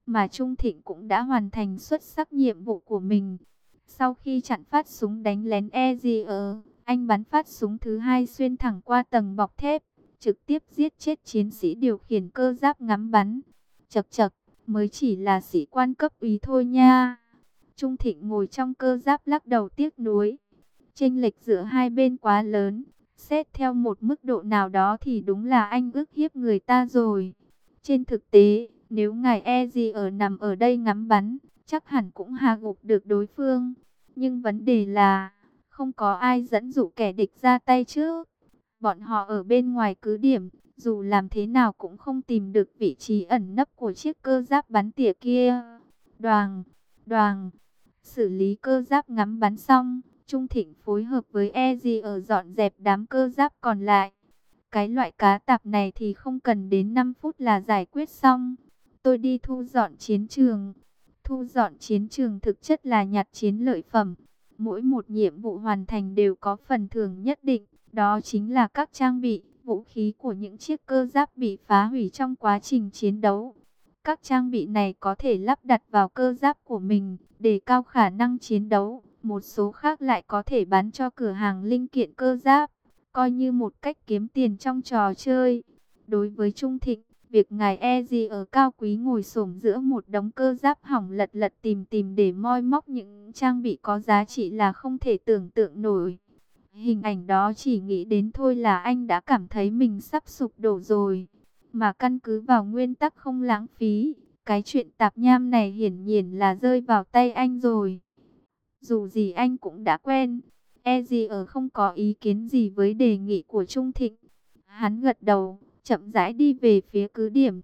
mà Trung Thịnh cũng đã hoàn thành xuất sắc nhiệm vụ của mình. Sau khi chặn phát súng đánh lén Ezier, anh bắn phát súng thứ hai xuyên thẳng qua tầng bọc thép, trực tiếp giết chết chiến sĩ điều khiển cơ giáp ngắm bắn. Chậc chậc, mới chỉ là sĩ quan cấp úy thôi nha. Trung Thịnh ngồi trong cơ giáp lắc đầu tiếc nuối. Chênh lệch giữa hai bên quá lớn, xét theo một mức độ nào đó thì đúng là anh ức hiếp người ta rồi. Trên thực tế, nếu ngài Ezier nằm ở đây ngắm bắn, chắc hẳn cũng hạ gục được đối phương. Nhưng vấn đề là, không có ai dẫn dụ kẻ địch ra tay trước. Bọn họ ở bên ngoài cứ điểm, dù làm thế nào cũng không tìm được vị trí ẩn nấp của chiếc cơ giáp bắn tỉa kia. Đoàng, đoàng, xử lý cơ giáp ngắm bắn xong, Trung Thịnh phối hợp với Ezier dọn dẹp đám cơ giáp còn lại. Cái loại cá tạp này thì không cần đến 5 phút là giải quyết xong. Tôi đi thu dọn chiến trường. Thu dọn chiến trường thực chất là nhặt chiến lợi phẩm. Mỗi một nhiệm vụ hoàn thành đều có phần thưởng nhất định. Đó chính là các trang bị, vũ khí của những chiếc cơ giáp bị phá hủy trong quá trình chiến đấu. Các trang bị này có thể lắp đặt vào cơ giáp của mình, để cao khả năng chiến đấu. Một số khác lại có thể bán cho cửa hàng linh kiện cơ giáp, coi như một cách kiếm tiền trong trò chơi. Đối với Trung Thịnh, việc ngài Ezi ở cao quý ngồi xổm giữa một đống cơ giáp hỏng lật lật tìm để moi móc những trang bị có giá trị là không thể tưởng tượng nổi. Hình ảnh đó chỉ nghĩ đến thôi là anh đã cảm thấy mình sắp sụp đổ rồi. Mà căn cứ vào nguyên tắc không lãng phí, cái chuyện tạp nham này hiển nhiên là rơi vào tay anh rồi. Dù gì anh cũng đã quen. Ezier không có ý kiến gì với đề nghị của Trung Thịnh. Hắn gật đầu, chậm rãi đi về phía cứ điểm.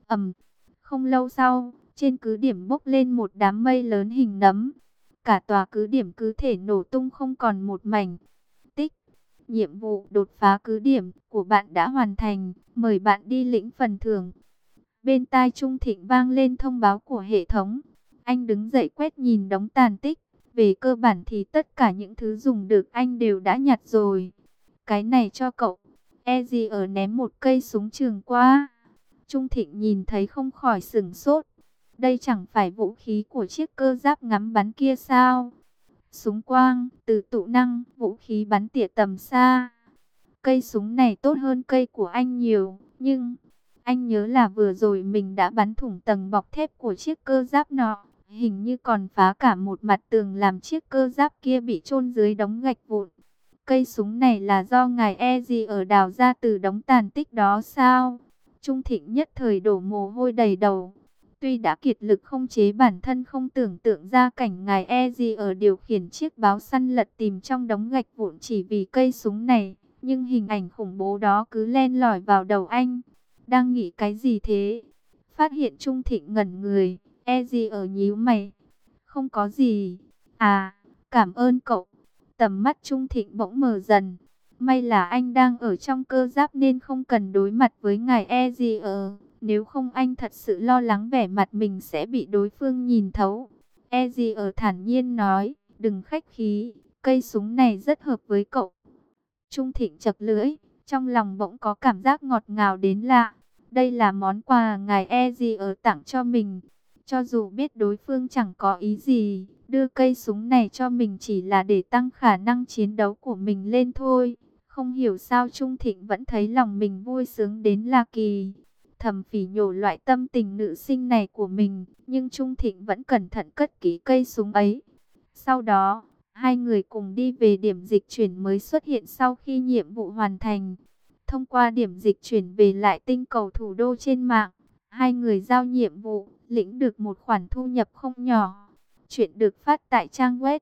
Không lâu sau, trên cứ điểm bốc lên một đám mây lớn hình nấm. Cả tòa cứ điểm cứ thể nổ tung không còn một mảnh. Tích, nhiệm vụ đột phá cứ điểm của bạn đã hoàn thành. Mời bạn đi lĩnh phần thưởng. Bên tai Trung Thịnh vang lên thông báo của hệ thống. Anh đứng dậy quét nhìn đống tàn tích. Về cơ bản thì tất cả những thứ dùng được anh đều đã nhặt rồi. Cái này cho cậu. Ezier ném một cây súng trường qua. Trung Thịnh nhìn thấy không khỏi sửng sốt. Đây chẳng phải vũ khí của chiếc cơ giáp ngắm bắn kia sao? Súng quang, từ tụ năng, vũ khí bắn tỉa tầm xa. Cây súng này tốt hơn cây của anh nhiều. Nhưng, anh nhớ là vừa rồi mình đã bắn thủng tầng bọc thép của chiếc cơ giáp nọ. Hình như còn phá cả một mặt tường làm chiếc cơ giáp kia bị chôn dưới đống gạch vụn. Cây súng này là do ngài Ezier đào ra từ đống tàn tích đó sao? Trung Thịnh nhất thời đổ mồ hôi đầy đầu. Tuy đã kiệt lực không chế bản thân không tưởng tượng ra cảnh ngài Ezier điều khiển chiếc báo săn lật tìm trong đống gạch vụn chỉ vì cây súng này, nhưng hình ảnh khủng bố đó cứ len lỏi vào đầu anh. Đang nghĩ cái gì thế? Phát hiện Trung Thịnh ngẩn người, Ezier nhíu mày. Không có gì. À, cảm ơn cậu. Tầm mắt Trung Thịnh bỗng mờ dần. May là anh đang ở trong cơ giáp nên không cần đối mặt với ngài Ezier. Nếu không anh thật sự lo lắng vẻ mặt mình sẽ bị đối phương nhìn thấu. Ezier thản nhiên nói, đừng khách khí, cây súng này rất hợp với cậu. Trung Thịnh chật lưỡi, trong lòng bỗng có cảm giác ngọt ngào đến lạ. Đây là món quà ngài Ezier tặng cho mình. Cho dù biết đối phương chẳng có ý gì, đưa cây súng này cho mình chỉ là để tăng khả năng chiến đấu của mình lên thôi. Không hiểu sao Trung Thịnh vẫn thấy lòng mình vui sướng đến lạ kỳ. Thầm phỉ nhổ loại tâm tình nữ sinh này của mình, nhưng Trung Thịnh vẫn cẩn thận cất kỹ cây súng ấy. Sau đó, hai người cùng đi về điểm dịch chuyển mới xuất hiện sau khi nhiệm vụ hoàn thành. Thông qua điểm dịch chuyển về lại tinh cầu thủ đô trên mạng, hai người giao nhiệm vụ, lĩnh được một khoản thu nhập không nhỏ. Chuyện được phát tại trang web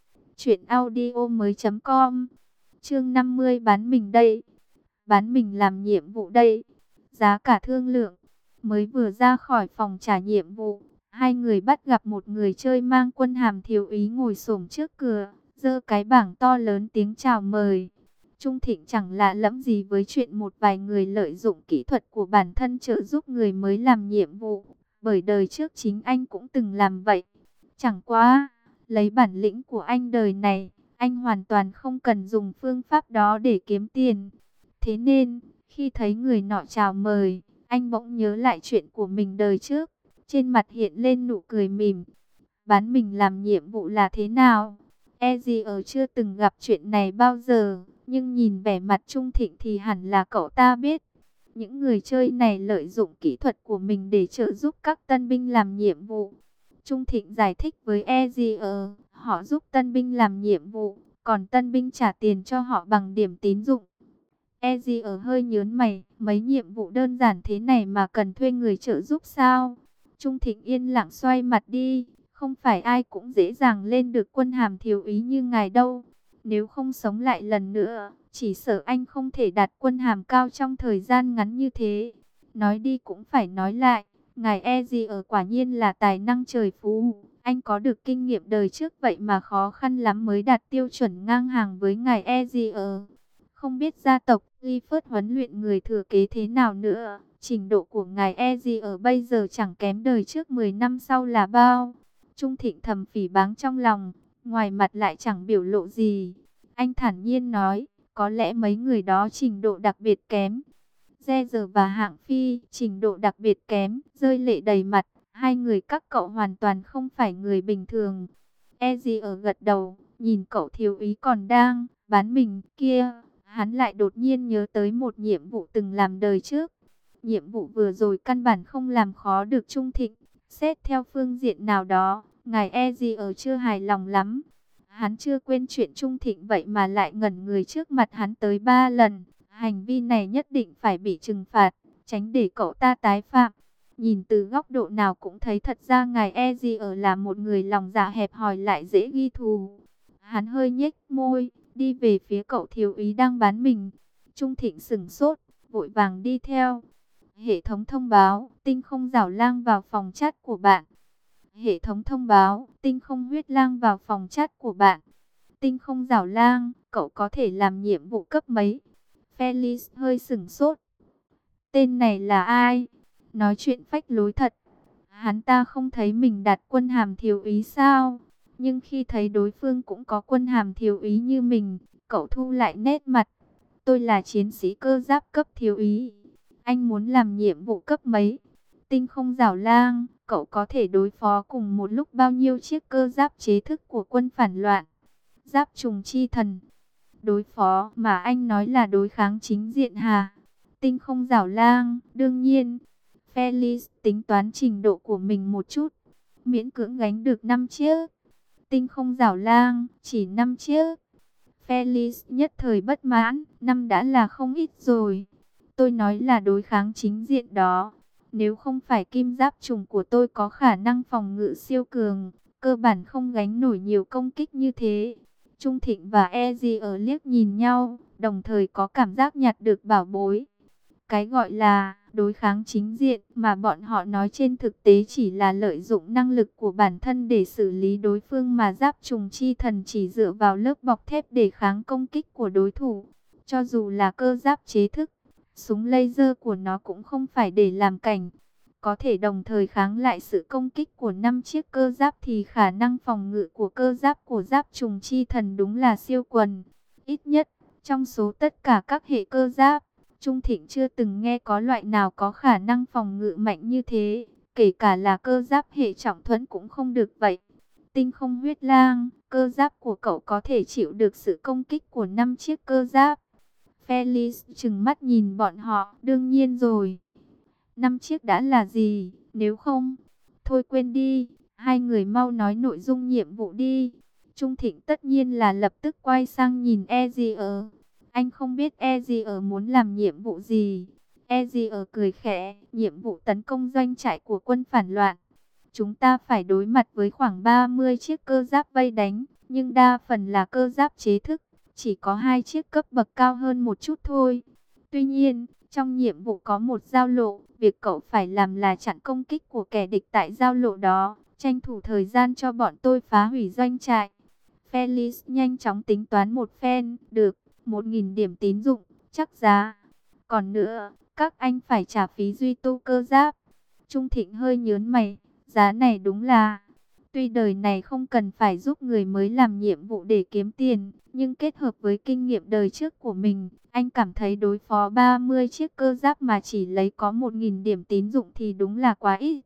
truyệnaudiomoi.com. Chương 50 bán mình đây. Bán mình làm nhiệm vụ đây. Giá cả thương lượng. Mới vừa ra khỏi phòng trả nhiệm vụ, hai người bắt gặp một người chơi mang quân hàm thiếu úy ngồi xổm trước cửa, giơ cái bảng to lớn tiếng chào mời. Trung Thịnh chẳng lạ lẫm gì với chuyện một vài người lợi dụng kỹ thuật của bản thân trợ giúp người mới làm nhiệm vụ, bởi đời trước chính anh cũng từng làm vậy. Chẳng qua, lấy bản lĩnh của anh đời này, anh hoàn toàn không cần dùng phương pháp đó để kiếm tiền. Thế nên, khi thấy người nọ chào mời, anh bỗng nhớ lại chuyện của mình đời trước. trên mặt hiện lên nụ cười mỉm. Bán mình làm nhiệm vụ là thế nào? Ezio chưa từng gặp chuyện này bao giờ, nhưng nhìn vẻ mặt Trung Thịnh thì hẳn là cậu ta biết. Những người chơi này lợi dụng kỹ thuật của mình để trợ giúp các tân binh làm nhiệm vụ. Trung Thịnh giải thích với Ezio, họ giúp tân binh làm nhiệm vụ, còn tân binh trả tiền cho họ bằng điểm tín dụng. Ezio hơi nhớn mày, mấy nhiệm vụ đơn giản thế này mà cần thuê người trợ giúp sao? Trung Thịnh yên lặng xoay mặt đi, không phải ai cũng dễ dàng lên được quân hàm thiếu úy như ngài đâu. Nếu không sống lại lần nữa, chỉ sợ anh không thể đạt quân hàm cao trong thời gian ngắn như thế. Nói đi cũng phải nói lại, ngài Ezio quả nhiên là tài năng trời phú. Anh có được kinh nghiệm đời trước vậy mà khó khăn lắm mới đạt tiêu chuẩn ngang hàng với ngài Ezio. Không biết gia tộc Clifford huấn luyện người thừa kế thế nào nữa. Trình độ của ngài Ezio bây giờ chẳng kém đời trước 10 năm sau là bao. Trung Thịnh thầm phỉ báng trong lòng, ngoài mặt lại chẳng biểu lộ gì. Anh thản nhiên nói, có lẽ mấy người đó trình độ đặc biệt kém. Caesar và Hạng Phi trình độ đặc biệt kém, rơi lệ đầy mặt. Hai người các cậu hoàn toàn không phải người bình thường. Ezio gật đầu, nhìn cậu thiếu úy còn đang bán mình kia. Hắn lại đột nhiên nhớ tới một nhiệm vụ từng làm đời trước. Nhiệm vụ vừa rồi căn bản không làm khó được Trung Thịnh. Xét theo phương diện nào đó, ngài Ezio chưa hài lòng lắm. Hắn chưa quên chuyện Trung Thịnh vậy mà lại ngẩn người trước mặt hắn tới 3 lần. Hành vi này nhất định phải bị trừng phạt, tránh để cậu ta tái phạm. Nhìn từ góc độ nào cũng thấy thật ra ngài Ezio là một người lòng dạ hẹp hòi lại dễ ghi thù. Hắn hơi nhếch môi, đi về phía cậu thiếu úy đang bán mình. Trung Thịnh sửng sốt, vội vàng đi theo. Hệ thống thông báo, tinh không giảo lang vào phòng chat của bạn. Hệ thống thông báo, tinh không huyết lang vào phòng chat của bạn. Tinh không giảo lang, cậu có thể làm nhiệm vụ cấp mấy? Felix hơi sửng sốt. Tên này là ai? Nói chuyện phách lối thật. Hắn ta không thấy mình đạt quân hàm thiếu úy sao? Nhưng khi thấy đối phương cũng có quân hàm thiếu úy như mình, cậu thu lại nét mặt. Tôi là chiến sĩ cơ giáp cấp thiếu úy. Anh muốn làm nhiệm vụ cấp mấy? Tinh không giảo lang, cậu có thể đối phó cùng một lúc bao nhiêu chiếc cơ giáp chế thức của quân phản loạn? Giáp trùng chi thần. Đối phó mà anh nói là đối kháng chính diện hà? Tinh không giảo lang, đương nhiên. Felix tính toán trình độ của mình một chút. Miễn cưỡng gánh được 5 chiếc. Tinh không giảo lang, chỉ 5 chiếc. Felix nhất thời bất mãn, 5 đã là không ít rồi. Tôi nói là đối kháng chính diện đó. Nếu không phải kim giáp trùng của tôi có khả năng phòng ngự siêu cường, cơ bản không gánh nổi nhiều công kích như thế. Trung Thịnh và Ezio liếc nhìn nhau, đồng thời có cảm giác nhặt được bảo bối. Cái gọi là đối kháng chính diện mà bọn họ nói trên thực tế chỉ là lợi dụng năng lực của bản thân để xử lý đối phương, mà giáp trùng chi thần chỉ dựa vào lớp bọc thép để kháng công kích của đối thủ. Cho dù là cơ giáp chế thức, súng laser của nó cũng không phải để làm cảnh. Có thể đồng thời kháng lại sự công kích của 5 chiếc cơ giáp thì khả năng phòng ngự của cơ giáp của giáp trùng chi thần đúng là siêu quần. Ít nhất, trong số tất cả các hệ cơ giáp, Trung Thịnh chưa từng nghe có loại nào có khả năng phòng ngự mạnh như thế. Kể cả là cơ giáp hệ trọng thuẫn cũng không được vậy. Tinh không huyết lang, cơ giáp của cậu có thể chịu được sự công kích của 5 chiếc cơ giáp. Felix trừng mắt nhìn bọn họ, đương nhiên rồi. 5 chiếc đã là gì, nếu không? Thôi quên đi, hai người mau nói nội dung nhiệm vụ đi. Trung Thịnh tất nhiên là lập tức quay sang nhìn Ezio. Anh không biết Ezio muốn làm nhiệm vụ gì. Ezio cười khẽ, nhiệm vụ tấn công doanh trại của quân phản loạn. Chúng ta phải đối mặt với khoảng 30 chiếc cơ giáp vây đánh, nhưng đa phần là cơ giáp chế thức. Chỉ có 2 chiếc cấp bậc cao hơn một chút thôi. Tuy nhiên, trong nhiệm vụ có một giao lộ, việc cậu phải làm là chặn công kích của kẻ địch tại giao lộ đó, tranh thủ thời gian cho bọn tôi phá hủy doanh trại. Felix nhanh chóng tính toán một phen, được, 1.000 điểm tín dụng, chắc giá. Còn nữa, các anh phải trả phí duy tu cơ giáp. Trung Thịnh hơi nhớn mày, giá này đúng là... Tuy đời này không cần phải giúp người mới làm nhiệm vụ để kiếm tiền, nhưng kết hợp với kinh nghiệm đời trước của mình, anh cảm thấy đối phó 30 chiếc cơ giáp mà chỉ lấy có 1.000 điểm tín dụng thì đúng là quá ít.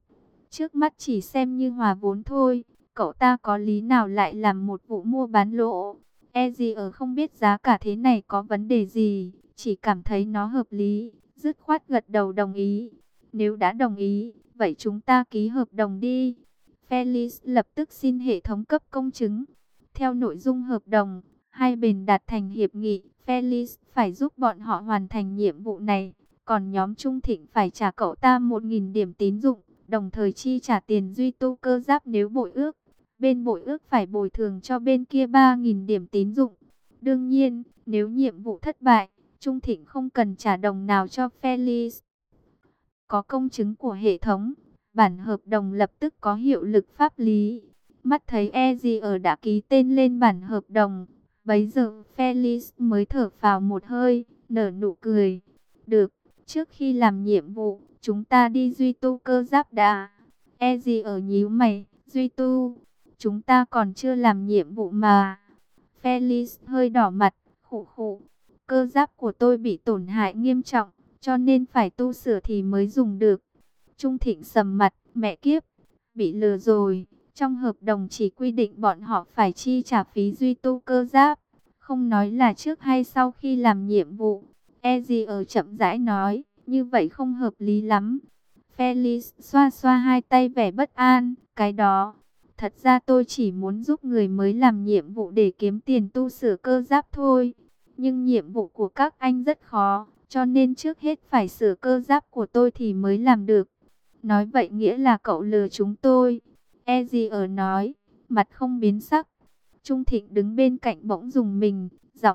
Trước mắt chỉ xem như hòa vốn thôi. Cậu ta có lý nào lại làm một vụ mua bán lỗ? Ezier không biết giá cả thế này có vấn đề gì, chỉ cảm thấy nó hợp lý, dứt khoát gật đầu đồng ý. Nếu đã đồng ý, vậy chúng ta ký hợp đồng đi. Felix lập tức xin hệ thống cấp công chứng. Theo nội dung hợp đồng, hai bên đạt thành hiệp nghị, Felix phải giúp bọn họ hoàn thành nhiệm vụ này, còn nhóm Trung Thịnh phải trả cậu ta 1.000 điểm tín dụng, đồng thời chi trả tiền duy tu cơ giáp nếu bội ước. Bên bội ước phải bồi thường cho bên kia 3.000 điểm tín dụng. Đương nhiên, nếu nhiệm vụ thất bại, Trung Thịnh không cần trả đồng nào cho Felix. Có công chứng của hệ thống, bản hợp đồng lập tức có hiệu lực pháp lý. Mắt thấy Ezier đã ký tên lên bản hợp đồng, bấy giờ Felix mới thở phào một hơi, nở nụ cười. Được, trước khi làm nhiệm vụ, chúng ta đi duy tu cơ giáp đã. Ezier nhíu mày, duy tu, chúng ta còn chưa làm nhiệm vụ mà. Felix hơi đỏ mặt, khụ khụ, cơ giáp của tôi bị tổn hại nghiêm trọng, cho nên phải tu sửa thì mới dùng được. Trung Thịnh sầm mặt, mẹ kiếp, bị lừa rồi. Trong hợp đồng chỉ quy định bọn họ phải chi trả phí duy tu cơ giáp, không nói là trước hay sau khi làm nhiệm vụ. Ezier chậm rãi nói, như vậy không hợp lý lắm. Felix xoa xoa hai tay vẻ bất an, cái đó. Thật ra tôi chỉ muốn giúp người mới làm nhiệm vụ để kiếm tiền tu sửa cơ giáp thôi. Nhưng nhiệm vụ của các anh rất khó, cho nên trước hết phải sửa cơ giáp của tôi thì mới làm được. Nói vậy nghĩa là cậu lừa chúng tôi. Ezier nói, mặt không biến sắc. Trung Thịnh đứng bên cạnh bỗng rùng mình, giọng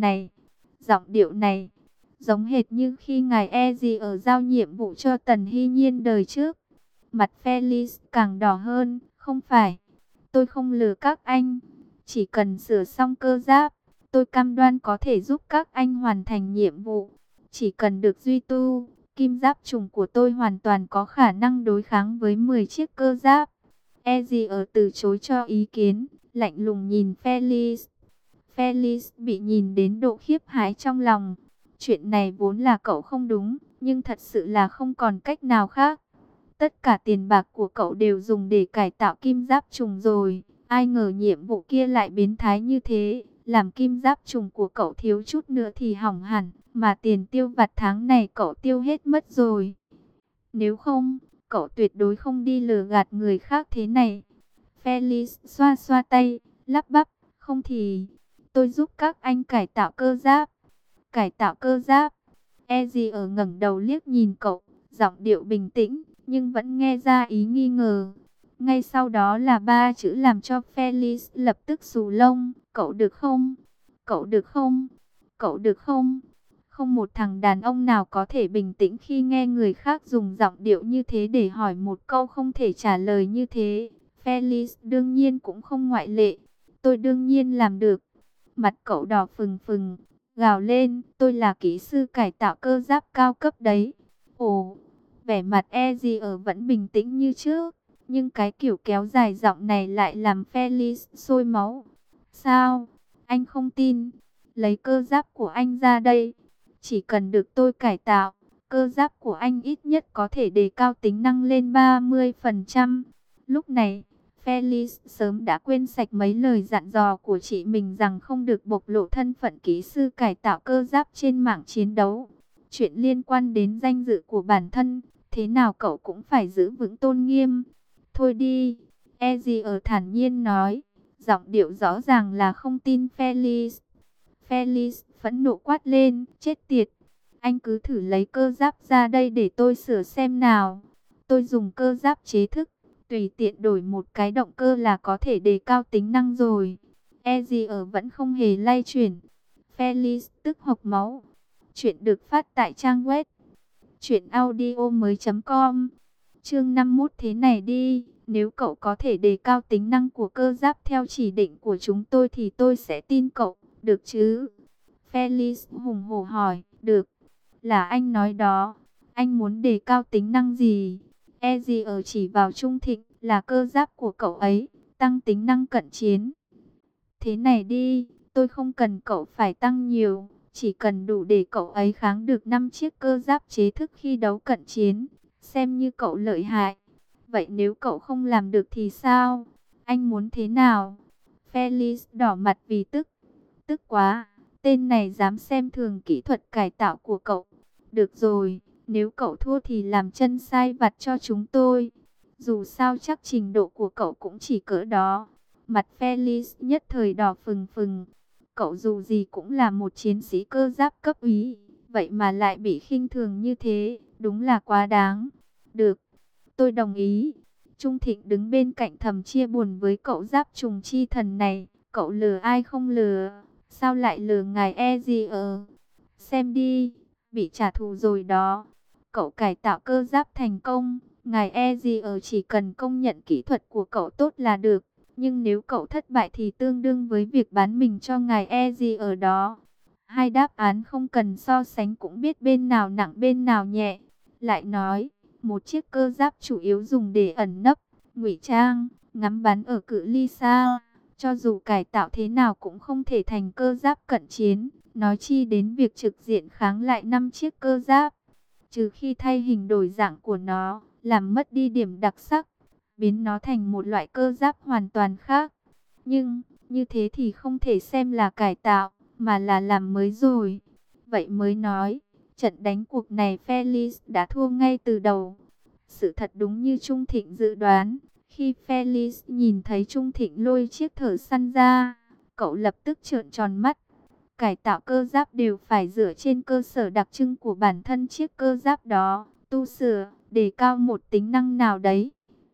điệu này, giống hệt như khi ngài Ezier giao nhiệm vụ cho Tần Hy Nhiên đời trước. Mặt Felix càng đỏ hơn, không phải, tôi không lừa các anh, chỉ cần sửa xong cơ giáp, tôi cam đoan có thể giúp các anh hoàn thành nhiệm vụ. Chỉ cần được duy tu, kim giáp trùng của tôi hoàn toàn có khả năng đối kháng với 10 chiếc cơ giáp. Ezier từ chối cho ý kiến, lạnh lùng nhìn Felix. Felix bị nhìn đến độ khiếp hãi trong lòng. Chuyện này vốn là cậu không đúng, nhưng thật sự là không còn cách nào khác. Tất cả tiền bạc của cậu đều dùng để cải tạo kim giáp trùng rồi. Ai ngờ nhiệm vụ kia lại biến thái như thế, làm kim giáp trùng của cậu thiếu chút nữa thì hỏng hẳn, mà tiền tiêu vặt tháng này cậu tiêu hết mất rồi. Nếu không, cậu tuyệt đối không đi lừa gạt người khác thế này. Felix xoa xoa tay, lắp bắp, không thì tôi giúp các anh cải tạo cơ giáp. Cải tạo cơ giáp. Ezier ngẩng đầu liếc nhìn cậu, giọng điệu bình tĩnh, nhưng vẫn nghe ra ý nghi ngờ. Ngay sau đó là ba chữ làm cho Felix lập tức xù lông, cậu được không? Cậu được không? Cậu được không? Không một thằng đàn ông nào có thể bình tĩnh khi nghe người khác dùng giọng điệu như thế để hỏi một câu không thể trả lời như thế. Felix đương nhiên cũng không ngoại lệ. Tôi đương nhiên làm được. Mặt cậu đỏ phừng phừng, gào lên, tôi là kỹ sư cải tạo cơ giáp cao cấp đấy. Ồ, vẻ mặt Ezier vẫn bình tĩnh như trước, nhưng cái kiểu kéo dài giọng này lại làm Felix sôi máu. Sao? Anh không tin? Lấy cơ giáp của anh ra đây. Chỉ cần được tôi cải tạo, cơ giáp của anh ít nhất có thể đề cao tính năng lên 30%. Lúc này, Felix sớm đã quên sạch mấy lời dặn dò của chị mình rằng không được bộc lộ thân phận kỹ sư cải tạo cơ giáp trên mạng chiến đấu. Chuyện liên quan đến danh dự của bản thân, thế nào cậu cũng phải giữ vững tôn nghiêm. Thôi đi, Ezier thản nhiên nói, giọng điệu rõ ràng là không tin Felix. Felix phẫn nộ quát lên, chết tiệt. Anh cứ thử lấy cơ giáp ra đây để tôi sửa xem nào. Tôi dùng cơ giáp chế thức, tùy tiện đổi một cái động cơ là có thể đề cao tính năng rồi. Ezier vẫn không hề lay chuyển. Felix tức hộc máu. Chuyện được phát tại trang web truyệnaudiomoi.com. Chương 51 thế này đi, nếu cậu có thể đề cao tính năng của cơ giáp theo chỉ định của chúng tôi thì tôi sẽ tin cậu, được chứ? Felix hùng hổ hỏi, được. Là anh nói đó, anh muốn đề cao tính năng gì? Ezier chỉ vào Trung Thịnh, là cơ giáp của cậu ấy, tăng tính năng cận chiến. Thế này đi, tôi không cần cậu phải tăng nhiều, chỉ cần đủ để cậu ấy kháng được 5 chiếc cơ giáp chế thức khi đấu cận chiến, xem như cậu lợi hại. Vậy nếu cậu không làm được thì sao? Anh muốn thế nào? Felix đỏ mặt vì tức. Tức quá, tên này dám xem thường kỹ thuật cải tạo của cậu. Được rồi, nếu cậu thua thì làm chân sai vặt cho chúng tôi. Dù sao chắc trình độ của cậu cũng chỉ cỡ đó. Mặt Felix nhất thời đỏ phừng phừng. Cậu dù gì cũng là một chiến sĩ cơ giáp cấp úy, vậy mà lại bị khinh thường như thế, đúng là quá đáng. Được, tôi đồng ý. Trung Thịnh đứng bên cạnh thầm chia buồn với cậu giáp trùng chi thần này. Cậu lừa ai không lừa? Sao lại lừa ngài Ezio? Xem đi, bị trả thù rồi đó. Cậu cải tạo cơ giáp thành công. Ngài Ezio chỉ cần công nhận kỹ thuật của cậu tốt là được. Nhưng nếu cậu thất bại thì tương đương với việc bán mình cho ngài Ezio đó. Hai đáp án không cần so sánh cũng biết bên nào nặng bên nào nhẹ. Lại nói, một chiếc cơ giáp chủ yếu dùng để ẩn nấp, ngụy trang, ngắm bắn ở cự ly xa. Cho dù cải tạo thế nào cũng không thể thành cơ giáp cận chiến, nói chi đến việc trực diện kháng lại 5 chiếc cơ giáp. Trừ khi thay hình đổi dạng của nó, làm mất đi điểm đặc sắc, biến nó thành một loại cơ giáp hoàn toàn khác. Nhưng, như thế thì không thể xem là cải tạo, mà là làm mới rồi. Vậy mới nói, trận đánh cuộc này Felix đã thua ngay từ đầu. Sự thật đúng như Trung Thịnh dự đoán. Khi Felix nhìn thấy Trung Thịnh lôi chiếc thợ săn ra, cậu lập tức trợn tròn mắt. Cải tạo cơ giáp đều phải dựa trên cơ sở đặc trưng của bản thân chiếc cơ giáp đó, tu sửa, đề cao một tính năng nào đấy.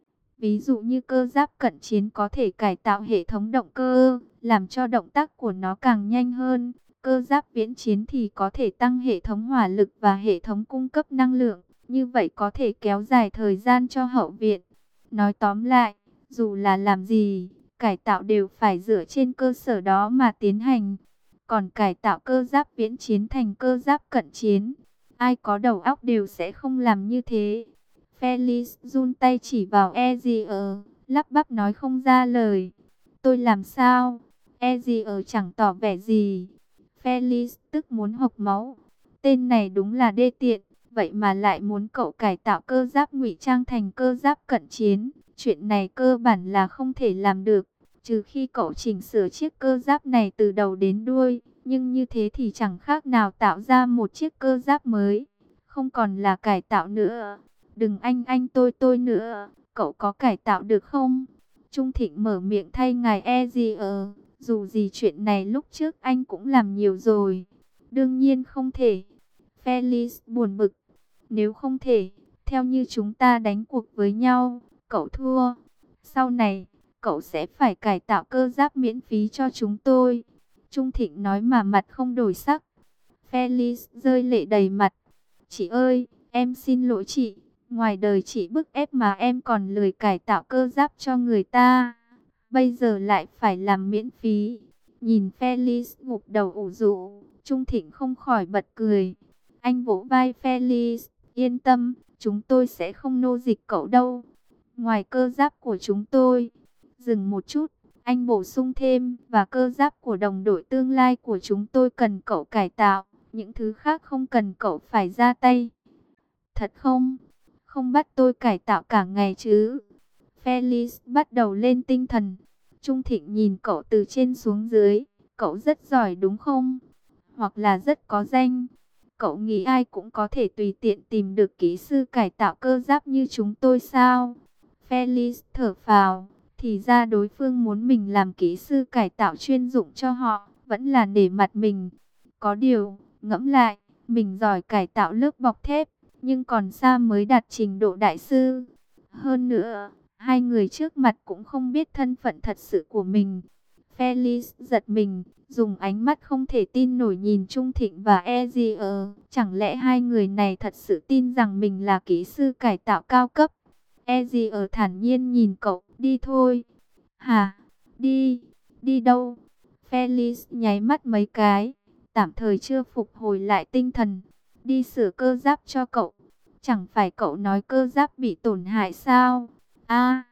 Ví dụ như cơ giáp cận chiến có thể cải tạo hệ thống động cơ, làm cho động tác của nó càng nhanh hơn. Cơ giáp viễn chiến thì có thể tăng hệ thống hỏa lực và hệ thống cung cấp năng lượng, như vậy có thể kéo dài thời gian cho hậu viện. Nói tóm lại, dù là làm gì, cải tạo đều phải dựa trên cơ sở đó mà tiến hành. Còn cải tạo cơ giáp viễn chiến thành cơ giáp cận chiến, ai có đầu óc đều sẽ không làm như thế. Felix run tay chỉ vào Ezio, lắp bắp nói không ra lời. Tôi làm sao? Ezio chẳng tỏ vẻ gì. Felix tức muốn hộc máu. Tên này đúng là đê tiện, vậy mà lại muốn cậu cải tạo cơ giáp ngụy trang thành cơ giáp cận chiến. Chuyện này cơ bản là không thể làm được, trừ khi cậu chỉnh sửa chiếc cơ giáp này từ đầu đến đuôi. Nhưng như thế thì chẳng khác nào tạo ra một chiếc cơ giáp mới, không còn là cải tạo nữa. Đừng anh tôi nữa, cậu có cải tạo được không? Trung Thịnh mở miệng thay ngài Ezio, dù gì chuyện này lúc trước anh cũng làm nhiều rồi. Đương nhiên không thể. Felix buồn bực. Nếu không thể, theo như chúng ta đánh cuộc với nhau, cậu thua. Sau này, cậu sẽ phải cải tạo cơ giáp miễn phí cho chúng tôi. Trung Thịnh nói mà mặt không đổi sắc. Felix rơi lệ đầy mặt. Chị ơi, em xin lỗi chị. Ngoài đời chị bức ép mà em còn lười cải tạo cơ giáp cho người ta. Bây giờ lại phải làm miễn phí. Nhìn Felix gục đầu ủ rũ, Trung Thịnh không khỏi bật cười. Anh vỗ vai Felix, yên tâm, chúng tôi sẽ không nô dịch cậu đâu. Ngoài cơ giáp của chúng tôi, dừng một chút, anh bổ sung thêm, và cơ giáp của đồng đội tương lai của chúng tôi cần cậu cải tạo. Những thứ khác không cần cậu phải ra tay. Thật không? Không bắt tôi cải tạo cả ngày chứ? Felix bắt đầu lên tinh thần. Trung Thịnh nhìn cậu từ trên xuống dưới. Cậu rất giỏi đúng không? Hoặc là rất có danh. Cậu nghĩ ai cũng có thể tùy tiện tìm được kỹ sư cải tạo cơ giáp như chúng tôi sao? Felix thở phào. Thì ra đối phương muốn mình làm kỹ sư cải tạo chuyên dụng cho họ. Vẫn là nể mặt mình. Có điều, ngẫm lại, mình giỏi cải tạo lớp bọc thép, nhưng còn xa mới đạt trình độ đại sư. Hơn nữa, hai người trước mặt cũng không biết thân phận thật sự của mình. Felix giật mình, dùng ánh mắt không thể tin nổi nhìn Trung Thịnh và Ezio. Chẳng lẽ hai người này thật sự tin rằng mình là kỹ sư cải tạo cao cấp? Ezio thản nhiên nhìn cậu, đi thôi. Hả? Đi? Đi đâu? Felix nháy mắt mấy cái, tạm thời chưa phục hồi lại tinh thần. Đi sửa cơ giáp cho cậu. Chẳng phải cậu nói cơ giáp bị tổn hại sao? À,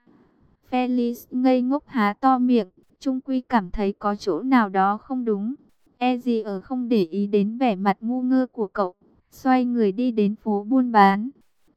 Felix ngây ngốc há to miệng, trung quy cảm thấy có chỗ nào đó không đúng. Ezio không để ý đến vẻ mặt ngu ngơ của cậu, xoay người đi đến phố buôn bán.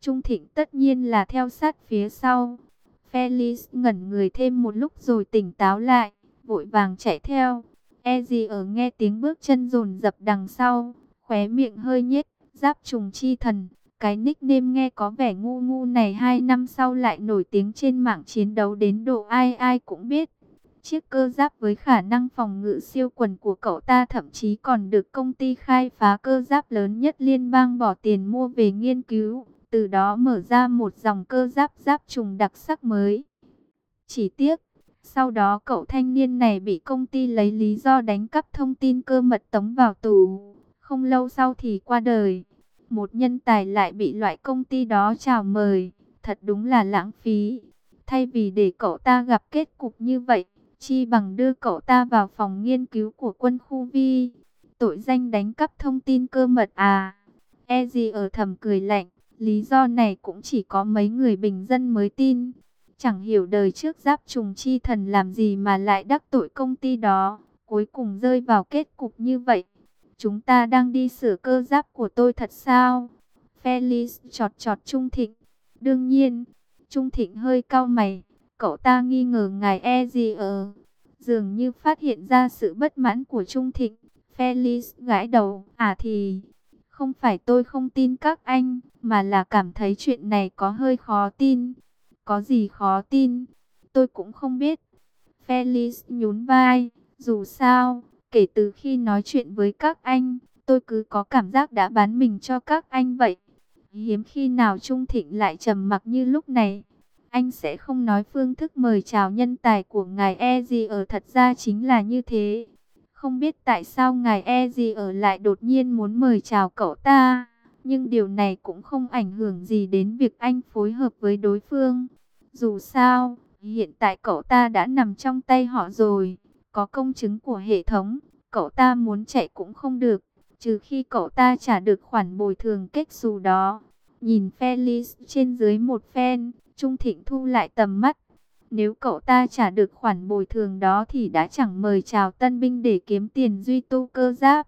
Trung Thịnh tất nhiên là theo sát phía sau. Felix ngẩn người thêm một lúc rồi tỉnh táo lại, vội vàng chạy theo. Ezzy ở nghe tiếng bước chân dồn dập đằng sau, khóe miệng hơi nhếch. Giáp trùng chi thần, cái nickname nghe có vẻ ngu ngu này 2 năm sau lại nổi tiếng trên mạng chiến đấu đến độ ai ai cũng biết. Chiếc cơ giáp với khả năng phòng ngự siêu quần của cậu ta thậm chí còn được công ty khai phá cơ giáp lớn nhất liên bang bỏ tiền mua về nghiên cứu, từ đó mở ra một dòng cơ giáp giáp trùng đặc sắc mới. Chỉ tiếc, sau đó cậu thanh niên này bị công ty lấy lý do đánh cắp thông tin cơ mật tống vào tù, không lâu sau thì qua đời. Một nhân tài lại bị loại công ty đó chào mời, thật đúng là lãng phí. Thay vì để cậu ta gặp kết cục như vậy, chi bằng đưa cậu ta vào phòng nghiên cứu của quân khu Vi. Tội danh đánh cắp thông tin cơ mật à? Ezzy ở thầm cười lạnh, lý do này cũng chỉ có mấy người bình dân mới tin. Chẳng hiểu đời trước giáp trùng chi thần làm gì mà lại đắc tội công ty đó, cuối cùng rơi vào kết cục như vậy. Chúng ta đang đi sửa cơ giáp của tôi thật sao? Felix chọt chọt Trung Thịnh. Đương nhiên, Trung Thịnh hơi cau mày, cậu ta nghi ngờ ngài Ezzy ở. Dường như phát hiện ra sự bất mãn của Trung Thịnh. Felix gãi đầu, thì không phải tôi không tin các anh, mà là cảm thấy chuyện này có hơi khó tin. Có gì khó tin? Tôi cũng không biết. Felix nhún vai, dù sao, kể từ khi nói chuyện với các anh, tôi cứ có cảm giác đã bán mình cho các anh vậy. Hiếm khi nào Trung Thịnh lại trầm mặc như lúc này. Anh sẽ không nói phương thức mời chào nhân tài của ngài Ezzy ở thật ra chính là như thế. Không biết tại sao ngài Ezzy ở lại đột nhiên muốn mời chào cậu ta. Nhưng điều này cũng không ảnh hưởng gì đến việc anh phối hợp với đối phương. Dù sao, hiện tại cậu ta đã nằm trong tay họ rồi. Có công chứng của hệ thống, cậu ta muốn chạy cũng không được. Trừ khi cậu ta trả được khoản bồi thường kết xù đó. Nhìn Felix trên dưới một phen, Trung Thịnh thu lại tầm mắt. Nếu cậu ta trả được khoản bồi thường đó thì đã chẳng mời chào tân binh để kiếm tiền duy tu cơ giáp.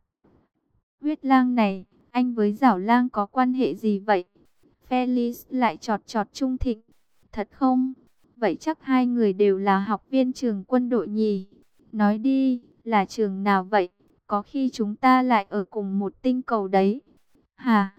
Huyết lang này, anh với Giảo lang có quan hệ gì vậy? Felix lại chọt chọt Trung Thịnh. Thật không? Vậy chắc hai người đều là học viên trường quân đội nhỉ? Nói đi, là trường nào vậy? Có khi chúng ta lại ở cùng một tinh cầu đấy. Hả?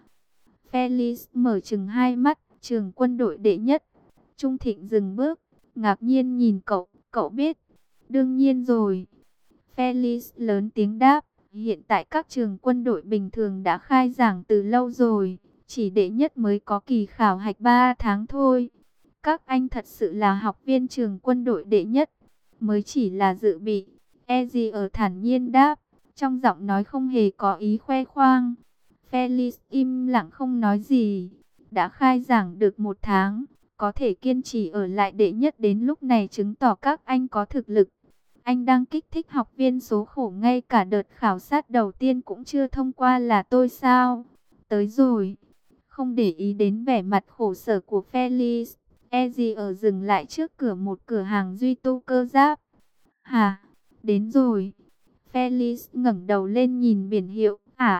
Felix mở trừng hai mắt, trường quân đội đệ nhất. Trung Thịnh dừng bước, ngạc nhiên nhìn cậu, cậu biết? Đương nhiên rồi. Felix lớn tiếng đáp, hiện tại các trường quân đội bình thường đã khai giảng từ lâu rồi, chỉ đệ nhất mới có kỳ khảo hạch 3 tháng thôi. Các anh thật sự là học viên trường quân đội đệ nhất, mới chỉ là dự bị. Ezzy ở thản nhiên đáp, trong giọng nói không hề có ý khoe khoang. Felix im lặng không nói gì. Đã khai giảng được 1 tháng, có thể kiên trì ở lại đệ nhất đến lúc này chứng tỏ các anh có thực lực. Anh đang kích thích học viên số khổ, ngay cả đợt khảo sát đầu tiên cũng chưa thông qua là tôi sao? Tới rồi. Không để ý đến vẻ mặt khổ sở của Felix, Ezzy ở dừng lại trước cửa một cửa hàng duy tu cơ giáp. Hả? Đến rồi. Felix ngẩng đầu lên nhìn biển hiệu.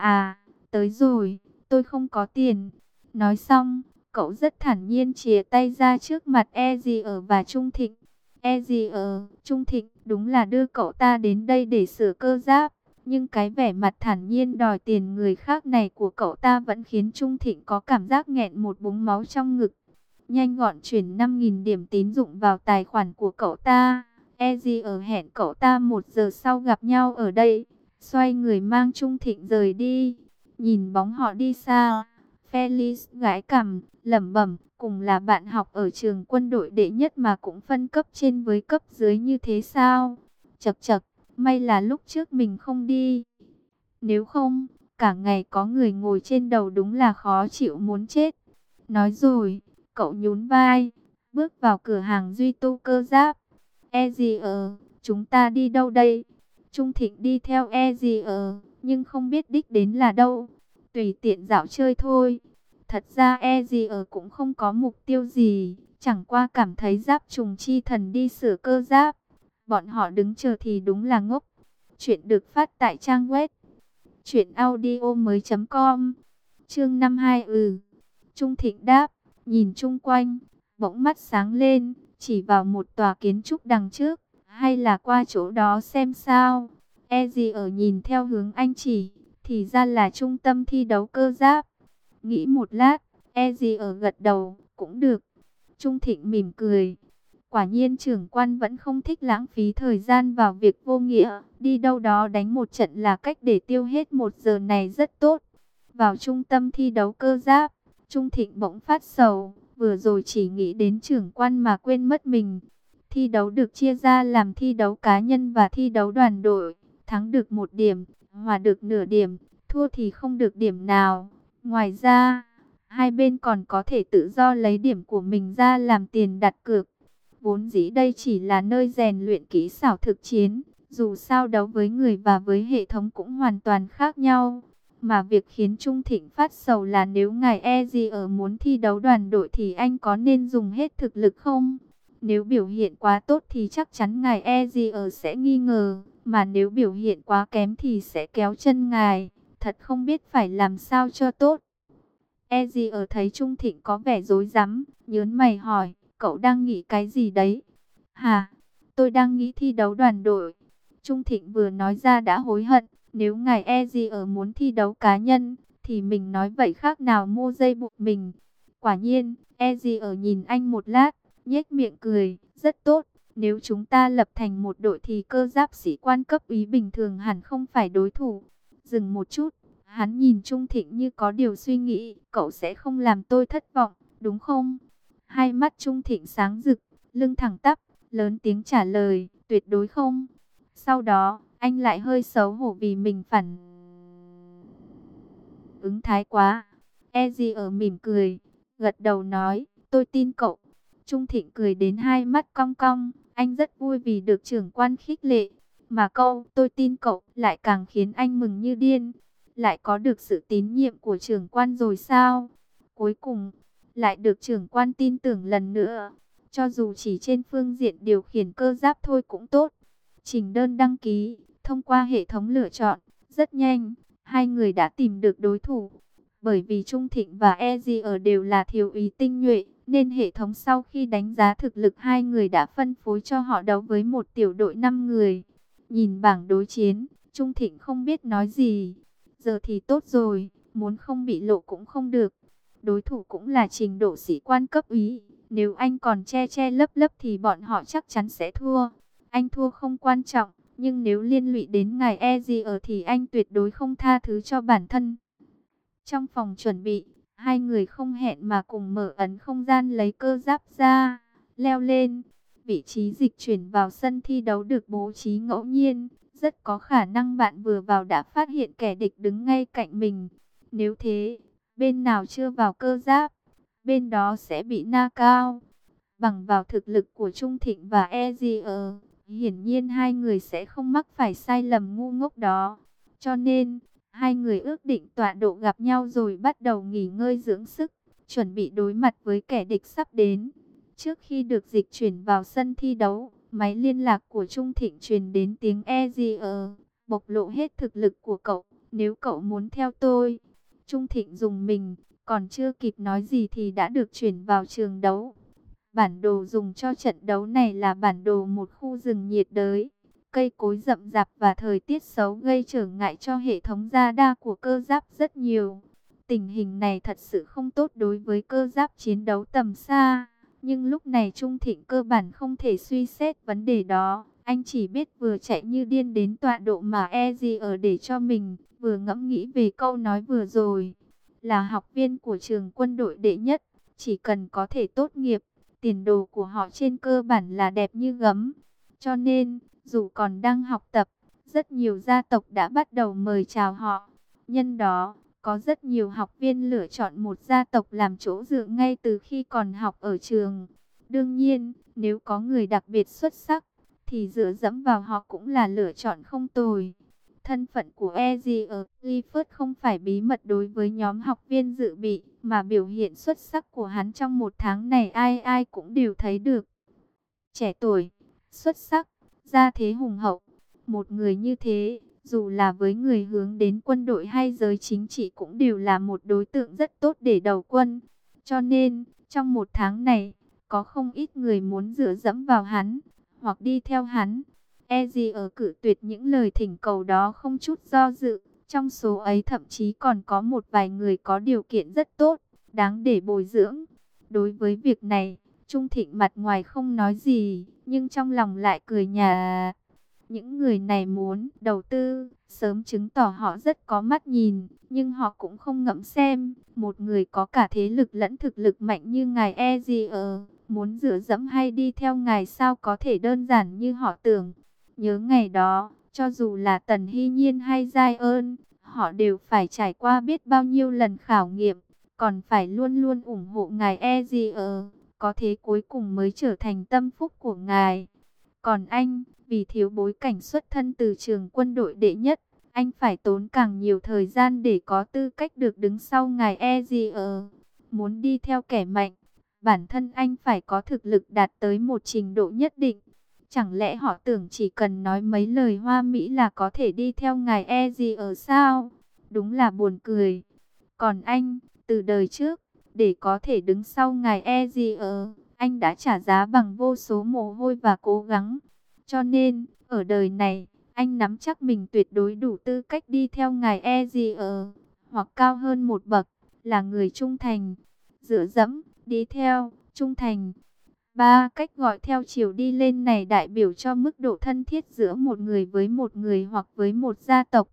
Tới rồi, tôi không có tiền. Nói xong, cậu rất thản nhiên chìa tay ra trước mặt Ezzy ở và Trung Thịnh. Ezzy ở, Trung Thịnh, đúng là đưa cậu ta đến đây để sửa cơ giáp. Nhưng cái vẻ mặt thản nhiên đòi tiền người khác này của cậu ta vẫn khiến Trung Thịnh có cảm giác nghẹn một búng máu trong ngực. Nhanh gọn chuyển 5.000 điểm tín dụng vào tài khoản của cậu ta. Ezzy ở hẹn cậu ta 1 giờ sau gặp nhau ở đây. Xoay người mang Trung Thịnh rời đi. Nhìn bóng họ đi xa, Felix gãi cằm, lẩm bẩm, cùng là bạn học ở trường quân đội đệ nhất mà cũng phân cấp trên với cấp dưới như thế sao? Chậc chậc, may là lúc trước mình không đi. Nếu không, cả ngày có người ngồi trên đầu đúng là khó chịu muốn chết. Nói rồi, cậu nhún vai, bước vào cửa hàng duy tu cơ giáp. Ezzy ở, chúng ta đi đâu đây? Trung Thịnh đi theo Ezzy ở, nhưng không biết đích đến là đâu. Tùy tiện dạo chơi thôi. Thật ra Ezzy ở cũng không có mục tiêu gì, chẳng qua cảm thấy giáp trùng chi thần đi sửa cơ giáp. Bọn họ đứng chờ thì đúng là ngốc. Chuyện được phát tại trang web truyệnaudiomoi.com. Chương 52. Trung Thịnh đáp, nhìn chung quanh, bỗng mắt sáng lên, chỉ vào một tòa kiến trúc đằng trước, hay là qua chỗ đó xem sao. Ezio nhìn theo hướng anh chỉ, thì ra là trung tâm thi đấu cơ giáp. Nghĩ một lát, Ezio gật đầu, cũng được. Trung Thịnh mỉm cười. Quả nhiên trưởng quan vẫn không thích lãng phí thời gian vào việc vô nghĩa. Đi đâu đó đánh một trận là cách để tiêu hết 1 giờ này rất tốt. Vào trung tâm thi đấu cơ giáp, Trung Thịnh bỗng phát sầu. Vừa rồi chỉ nghĩ đến trưởng quan mà quên mất mình. Thi đấu được chia ra làm thi đấu cá nhân và thi đấu đoàn đội. Thắng được 1 điểm, hòa được nửa điểm, thua thì không được điểm nào. Ngoài ra, hai bên còn có thể tự do lấy điểm của mình ra làm tiền đặt cược. Vốn dĩ đây chỉ là nơi rèn luyện kỹ xảo thực chiến, dù sao đấu với người và với hệ thống cũng hoàn toàn khác nhau. Mà việc khiến Trung Thịnh phát sầu là nếu ngài Ezio muốn thi đấu đoàn đội thì anh có nên dùng hết thực lực không? Nếu biểu hiện quá tốt thì chắc chắn ngài Ezio sẽ nghi ngờ, mà nếu biểu hiện quá kém thì sẽ kéo chân ngài. Thật không biết phải làm sao cho tốt. Ezio thấy Trung Thịnh có vẻ rối rắm, nhớn mày hỏi, cậu đang nghĩ cái gì đấy? Hả? Tôi đang nghĩ thi đấu đoàn đội. Trung Thịnh vừa nói ra đã hối hận, nếu ngài Ezio muốn thi đấu cá nhân, thì mình nói vậy khác nào mua dây buộc mình. Quả nhiên, Ezio nhìn anh một lát, nhếch miệng cười, rất tốt. Nếu chúng ta lập thành một đội thì cơ giáp sĩ quan cấp úy bình thường hẳn không phải đối thủ. Dừng một chút, hắn nhìn Trung Thịnh như có điều suy nghĩ, cậu sẽ không làm tôi thất vọng, đúng không? Hai mắt Trung Thịnh sáng rực, lưng thẳng tắp, lớn tiếng trả lời, tuyệt đối không. Sau đó, anh lại hơi xấu hổ vì mình phản ứng thái quá. Ezio mỉm cười, gật đầu nói, tôi tin cậu. Trung Thịnh cười đến hai mắt cong cong, anh rất vui vì được trưởng quan khích lệ. Mà câu tôi tin cậu lại càng khiến anh mừng như điên. Lại có được sự tín nhiệm của trưởng quan rồi sao? Cuối cùng, lại được trưởng quan tin tưởng lần nữa. Cho dù chỉ trên phương diện điều khiển cơ giáp thôi cũng tốt. Trình đơn đăng ký, thông qua hệ thống lựa chọn, rất nhanh, hai người đã tìm được đối thủ. Bởi vì Trung Thịnh và Ezio đều là thiếu úy tinh nhuệ, nên hệ thống sau khi đánh giá thực lực hai người đã phân phối cho họ đấu với một tiểu đội 5 người. Nhìn bảng đối chiến, Trung Thịnh không biết nói gì. Giờ thì tốt rồi, muốn không bị lộ cũng không được. Đối thủ cũng là trình độ sĩ quan cấp úy. Nếu anh còn che che lấp lấp thì bọn họ chắc chắn sẽ thua. Anh thua không quan trọng, nhưng nếu liên lụy đến ngài Ezio thì anh tuyệt đối không tha thứ cho bản thân. Trong phòng chuẩn bị, hai người không hẹn mà cùng mở ấn không gian lấy cơ giáp ra, leo lên. Vị trí dịch chuyển vào sân thi đấu được bố trí ngẫu nhiên, rất có khả năng bạn vừa vào đã phát hiện kẻ địch đứng ngay cạnh mình. Nếu thế, bên nào chưa vào cơ giáp, bên đó sẽ bị knockout. Bằng vào thực lực của Trung Thịnh và Ezio, hiển nhiên hai người sẽ không mắc phải sai lầm ngu ngốc đó. Cho nên, hai người ước định tọa độ gặp nhau rồi bắt đầu nghỉ ngơi dưỡng sức, chuẩn bị đối mặt với kẻ địch sắp đến. Trước khi được dịch chuyển vào sân thi đấu, máy liên lạc của Trung Thịnh truyền đến tiếng Ezio, bộc lộ hết thực lực của cậu, nếu cậu muốn theo tôi. Trung Thịnh dùng mình, còn chưa kịp nói gì thì đã được chuyển vào trường đấu. Bản đồ dùng cho trận đấu này là bản đồ một khu rừng nhiệt đới. Cây cối rậm rạp và thời tiết xấu gây trở ngại cho hệ thống radar của cơ giáp rất nhiều. Tình hình này thật sự không tốt đối với cơ giáp chiến đấu tầm xa. Nhưng lúc này Trung Thịnh cơ bản không thể suy xét vấn đề đó. Anh chỉ biết vừa chạy như điên đến tọa độ mà Ezio để cho mình, vừa ngẫm nghĩ về câu nói vừa rồi. Là học viên của trường quân đội đệ nhất, chỉ cần có thể tốt nghiệp, tiền đồ của họ trên cơ bản là đẹp như gấm. Cho nên, dù còn đang học tập, rất nhiều gia tộc đã bắt đầu mời chào họ. Nhân đó, có rất nhiều học viên lựa chọn một gia tộc làm chỗ dựa ngay từ khi còn học ở trường. Đương nhiên, nếu có người đặc biệt xuất sắc, thì dựa dẫm vào họ cũng là lựa chọn không tồi. Thân phận của Ezio Clifford không phải bí mật đối với nhóm học viên dự bị, mà biểu hiện xuất sắc của hắn trong 1 tháng này ai ai cũng đều thấy được. Trẻ tuổi, xuất sắc, gia thế hùng hậu. Một người như thế, dù là với người hướng đến quân đội hay giới chính trị cũng đều là một đối tượng rất tốt để đầu quân. Cho nên, Trong một tháng này, có không ít người muốn dựa dẫm vào hắn, hoặc đi theo hắn. Ezio cự tuyệt những lời thỉnh cầu đó không chút do dự. Trong số ấy thậm chí còn có một vài người có điều kiện rất tốt, đáng để bồi dưỡng. Đối với việc này, Trung Thịnh mặt ngoài không nói gì, nhưng trong lòng lại cười nhạt. Những người này muốn đầu tư, sớm chứng tỏ họ rất có mắt nhìn, nhưng họ cũng không ngẫm xem, một người có cả thế lực lẫn thực lực mạnh như ngài Ezio, muốn dựa dẫm hay đi theo ngài sao có thể đơn giản như họ tưởng. Nhớ ngày đó, cho dù là Tần Hy Nhiên hay Giai ơn, họ đều phải trải qua biết bao nhiêu lần khảo nghiệm, còn phải luôn luôn ủng hộ ngài Ezio, có thế cuối cùng mới trở thành tâm phúc của ngài. Còn anh, vì thiếu bối cảnh xuất thân từ trường quân đội đệ nhất, anh phải tốn càng nhiều thời gian để có tư cách được đứng sau ngài Ezio. Muốn đi theo kẻ mạnh, bản thân anh phải có thực lực đạt tới một trình độ nhất định. Chẳng lẽ họ tưởng chỉ cần nói mấy lời hoa mỹ là có thể đi theo ngài Ezio sao? Đúng là buồn cười. Còn anh, từ đời trước, để có thể đứng sau ngài Ezio, anh đã trả giá bằng vô số mồ hôi và cố gắng. Cho nên, ở đời này, anh nắm chắc mình tuyệt đối đủ tư cách đi theo ngài Ezio, hoặc cao hơn một bậc, là người trung thành. Dựa dẫm, đi theo, trung thành. Ba cách gọi theo chiều đi lên này đại biểu cho mức độ thân thiết giữa một người với một người hoặc với một gia tộc.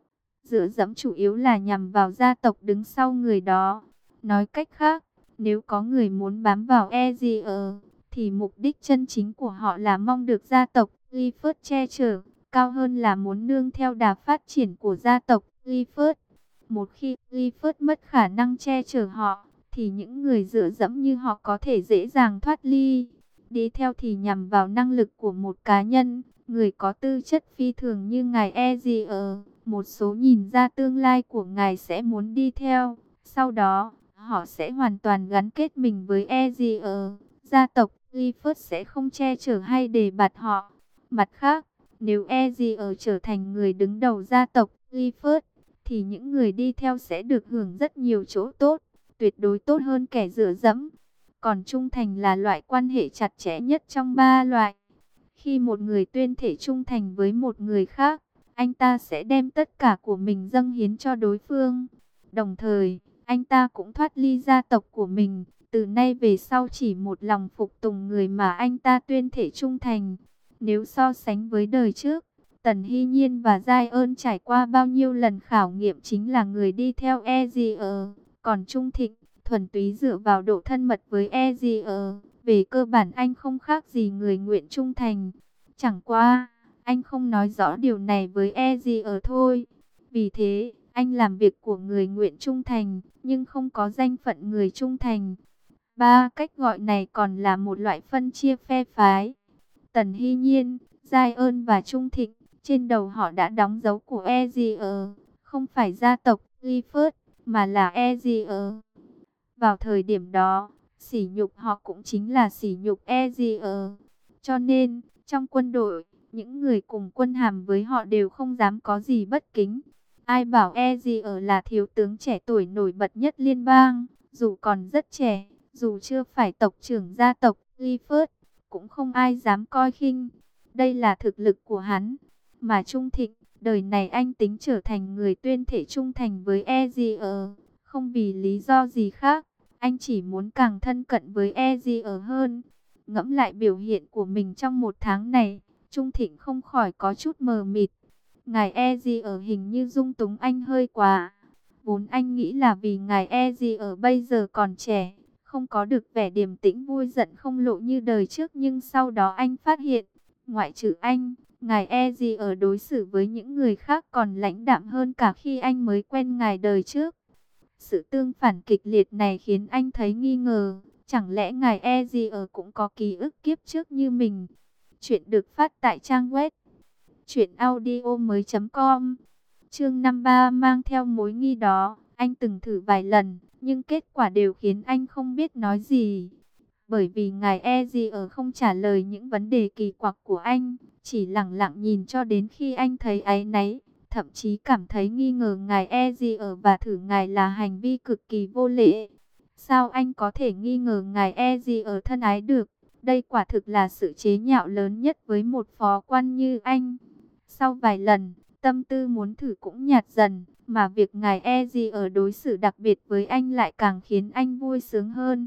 Dựa dẫm chủ yếu là nhằm vào gia tộc đứng sau người đó. Nói cách khác, nếu có người muốn bám vào Ezio, thì mục đích chân chính của họ là mong được gia tộc Clifford che chở, cao hơn là muốn nương theo đà phát triển của gia tộc Clifford. Một khi Clifford mất khả năng che chở họ, thì những người dựa dẫm như họ có thể dễ dàng thoát ly. Đi theo thì nhằm vào năng lực của một cá nhân, người có tư chất phi thường như ngài Ezio. Một số nhìn ra tương lai của ngài sẽ muốn đi theo. Sau đó, họ sẽ hoàn toàn gắn kết mình với Ezio. Gia tộc Clifford sẽ không che chở hay đề bạt họ. Mặt khác, nếu Ezio trở thành người đứng đầu gia tộc Clifford, thì những người đi theo sẽ được hưởng rất nhiều chỗ tốt, tuyệt đối tốt hơn kẻ dựa dẫm. Còn trung thành là loại quan hệ chặt chẽ nhất trong ba loại. Khi một người tuyên thể trung thành với một người khác, anh ta sẽ đem tất cả của mình dâng hiến cho đối phương. Đồng thời, anh ta cũng thoát ly gia tộc của mình, từ nay về sau chỉ một lòng phục tùng người mà anh ta tuyên thể trung thành. Nếu so sánh với đời trước, Tần Hy Nhiên và Giai ơn trải qua bao nhiêu lần khảo nghiệm chính là người đi theo Ezio. Còn Trung Thịnh, thuần túy dựa vào độ thân mật với Ezio. Về cơ bản anh không khác gì người nguyện trung thành. Chẳng qua, anh không nói rõ điều này với Ezio thôi. Vì thế, anh làm việc của người nguyện trung thành, nhưng không có danh phận người trung thành. Ba cách gọi này còn là một loại phân chia phe phái. Tần Hy Nhiên, Giai ơn và Trung Thịnh, trên đầu họ đã đóng dấu của Ezio, không phải gia tộc Clifford, mà là Ezio. Vào thời điểm đó, sỉ nhục họ cũng chính là sỉ nhục Ezio. Cho nên, trong quân đội, những người cùng quân hàm với họ đều không dám có gì bất kính. Ai bảo Ezio là thiếu tướng trẻ tuổi nổi bật nhất liên bang, dù còn rất trẻ, dù chưa phải tộc trưởng gia tộc Clifford, cũng không ai dám coi khinh. Đây là thực lực của hắn. Mà Trung Thịnh, đời này anh tính trở thành người tuyên thể trung thành với Ezio, không vì lý do gì khác. Anh chỉ muốn càng thân cận với Ezio hơn. Ngẫm lại biểu hiện của mình trong một tháng này, Trung Thịnh không khỏi có chút mờ mịt. Ngài Ezio hình như dung túng anh hơi quá. Vốn anh nghĩ là vì ngài Ezio bây giờ còn trẻ, không có được vẻ điềm tĩnh vui giận không lộ như đời trước. Nhưng sau đó anh phát hiện, ngoại trừ anh, ngài Ezio đối xử với những người khác còn lãnh đạm hơn cả khi anh mới quen ngài đời trước. Sự tương phản kịch liệt này khiến anh thấy nghi ngờ, chẳng lẽ ngài Ezio cũng có ký ức kiếp trước như mình. Chuyện được phát tại trang web truyệnaudiomoi.com. Chương 53 mang theo mối nghi đó, anh từng thử vài lần, nhưng kết quả đều khiến anh không biết nói gì. Bởi vì ngài Ezio không trả lời những vấn đề kỳ quặc của anh, chỉ lặng lặng nhìn cho đến khi anh thấy áy náy, thậm chí cảm thấy nghi ngờ ngài Ezio và thử ngài là hành vi cực kỳ vô lễ. Sao anh có thể nghi ngờ ngài Ezier thân ái được? Đây quả thực là sự chế nhạo lớn nhất với một phó quan như anh. Sau vài lần, tâm tư muốn thử cũng nhạt dần, mà việc ngài Ezier đối xử đặc biệt với anh lại càng khiến anh vui sướng hơn.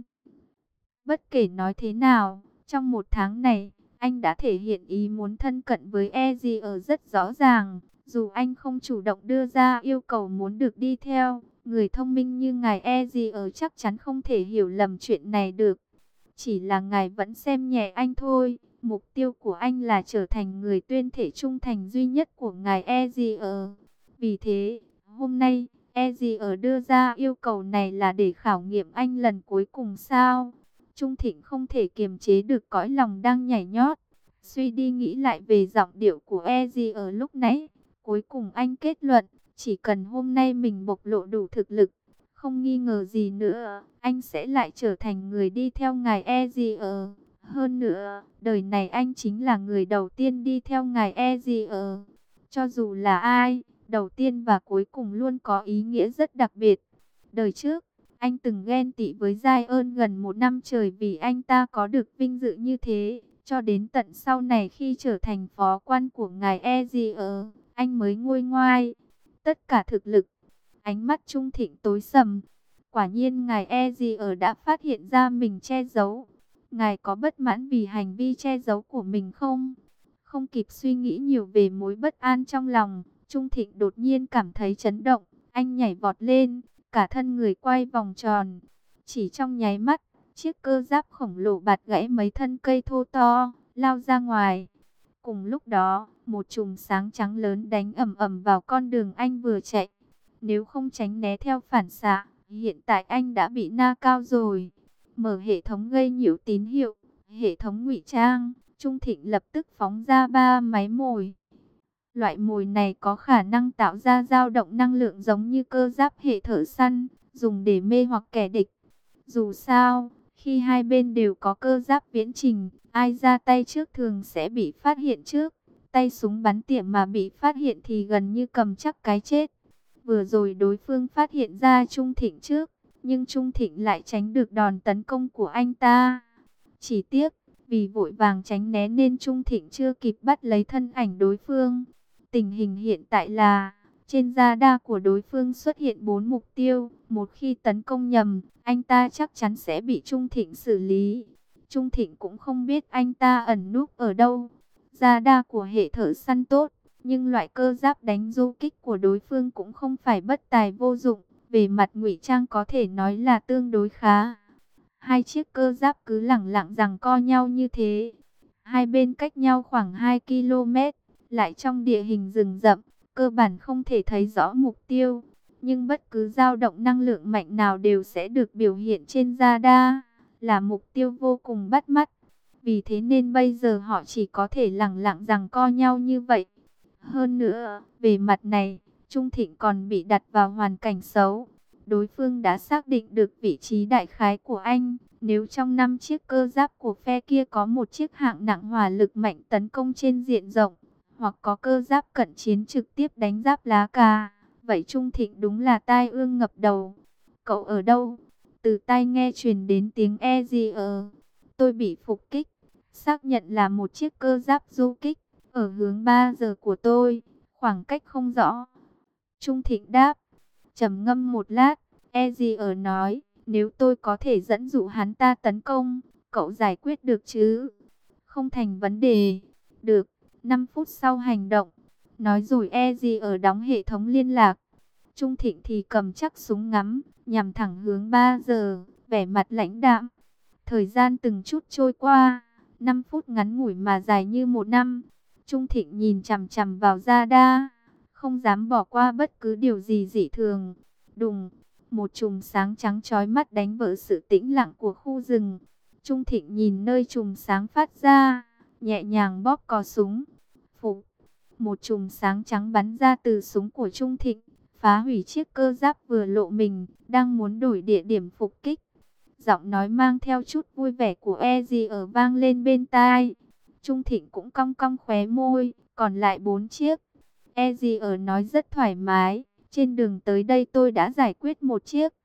Bất kể nói thế nào, trong một tháng này, anh đã thể hiện ý muốn thân cận với Ezier rất rõ ràng. Dù anh không chủ động đưa ra yêu cầu muốn được đi theo, người thông minh như ngài Ezier chắc chắn không thể hiểu lầm chuyện này được. Chỉ là ngài vẫn xem nhẹ anh thôi. Mục tiêu của anh là trở thành người tuyên thể trung thành duy nhất của ngài Ezier. Vì thế, hôm nay, Ezier đưa ra yêu cầu này là để khảo nghiệm anh lần cuối cùng sao? Trung Thịnh không thể kiềm chế được cõi lòng đang nhảy nhót. Suy đi nghĩ lại về giọng điệu của Ezier lúc nãy. Cuối cùng anh kết luận, chỉ cần hôm nay mình bộc lộ đủ thực lực, không nghi ngờ gì nữa, anh sẽ lại trở thành người đi theo ngài Ezier. Hơn nữa, đời này anh chính là người đầu tiên đi theo ngài Ezier. Cho dù là ai, đầu tiên và cuối cùng luôn có ý nghĩa rất đặc biệt. Đời trước, anh từng ghen tị với Giai ơn gần một năm trời vì anh ta có được vinh dự như thế. Cho đến tận sau này khi trở thành phó quan của ngài Ezier, anh mới nguôi ngoai. Tất cả thực lực. Ánh mắt Trung Thịnh tối sầm. Quả nhiên ngài Ezier đã phát hiện ra mình che giấu. Ngài có bất mãn vì hành vi che giấu của mình không? Không kịp suy nghĩ nhiều về mối bất an trong lòng, Trung Thịnh đột nhiên cảm thấy chấn động. Anh nhảy vọt lên, cả thân người quay vòng tròn. Chỉ trong nháy mắt, chiếc cơ giáp khổng lồ bạt gãy mấy thân cây thô to, lao ra ngoài. Cùng lúc đó, một chùm sáng trắng lớn đánh ầm ầm vào con đường anh vừa chạy. Nếu không tránh né theo phản xạ, hiện tại anh đã bị na cao rồi. Mở hệ thống gây nhiễu tín hiệu, hệ thống ngụy trang. Trung Thịnh lập tức phóng ra 3 máy mồi. Loại mồi này có khả năng tạo ra dao động năng lượng giống như cơ giáp hệ thợ săn, dùng để mê hoặc kẻ địch. Dù sao, khi hai bên đều có cơ giáp viễn trình, ai ra tay trước thường sẽ bị phát hiện trước. Tay súng bắn tỉa mà bị phát hiện thì gần như cầm chắc cái chết. Vừa rồi đối phương phát hiện ra Trung Thịnh trước, nhưng Trung Thịnh lại tránh được đòn tấn công của anh ta. Chỉ tiếc, vì vội vàng tránh né nên Trung Thịnh chưa kịp bắt lấy thân ảnh đối phương. Tình hình hiện tại là, trên radar của đối phương xuất hiện 4 mục tiêu. Một khi tấn công nhầm, anh ta chắc chắn sẽ bị Trung Thịnh xử lý. Trung Thịnh cũng không biết anh ta ẩn núp ở đâu. Radar của hệ thợ săn tốt, nhưng loại cơ giáp đánh du kích của đối phương cũng không phải bất tài vô dụng. Về mặt ngụy trang có thể nói là tương đối khá. Hai chiếc cơ giáp cứ lẳng lặng giằng co nhau như thế. Hai bên cách nhau khoảng 2 km, lại trong địa hình rừng rậm, cơ bản không thể thấy rõ mục tiêu. Nhưng bất cứ dao động năng lượng mạnh nào đều sẽ được biểu hiện trên radar, là mục tiêu vô cùng bắt mắt. Vì thế nên bây giờ họ chỉ có thể lẳng lặng giằng co nhau như vậy. Hơn nữa, về mặt này, Trung Thịnh còn bị đặt vào hoàn cảnh xấu. Đối phương đã xác định được vị trí đại khái của anh. Nếu trong 5 chiếc cơ giáp của phe kia có một chiếc hạng nặng hỏa lực mạnh tấn công trên diện rộng, hoặc có cơ giáp cận chiến trực tiếp đánh giáp lá cà, vậy Trung Thịnh đúng là tai ương ngập đầu. Cậu ở đâu? Từ tai nghe truyền đến tiếng Ezier. Tôi bị phục kích. Xác nhận là một chiếc cơ giáp du kích, ở hướng 3 giờ của tôi, khoảng cách không rõ. Trung Thịnh đáp. Trầm ngâm một lát, Ezier nói, nếu tôi có thể dẫn dụ hắn ta tấn công, cậu giải quyết được chứ? Không thành vấn đề. Được, 5 phút sau hành động. Nói rồi Ezier đóng hệ thống liên lạc. Trung Thịnh thì cầm chắc súng ngắm, nhằm thẳng hướng 3 giờ, vẻ mặt lãnh đạm. Thời gian từng chút trôi qua, 5 phút ngắn ngủi mà dài như một năm. Trung Thịnh nhìn chằm chằm vào radar, không dám bỏ qua bất cứ điều gì dị thường. Đùng, một chùm sáng trắng chói mắt đánh vỡ sự tĩnh lặng của khu rừng. Trung Thịnh nhìn nơi chùm sáng phát ra, nhẹ nhàng bóp cò súng. Phục, một chùm sáng trắng bắn ra từ súng của Trung Thịnh, phá hủy chiếc cơ giáp vừa lộ mình, đang muốn đổi địa điểm phục kích. Giọng nói mang theo chút vui vẻ của Ezier vang lên bên tai. Trung Thịnh cũng cong cong khóe môi, còn lại 4 chiếc. Ezier nói rất thoải mái, trên đường tới đây tôi đã giải quyết một chiếc.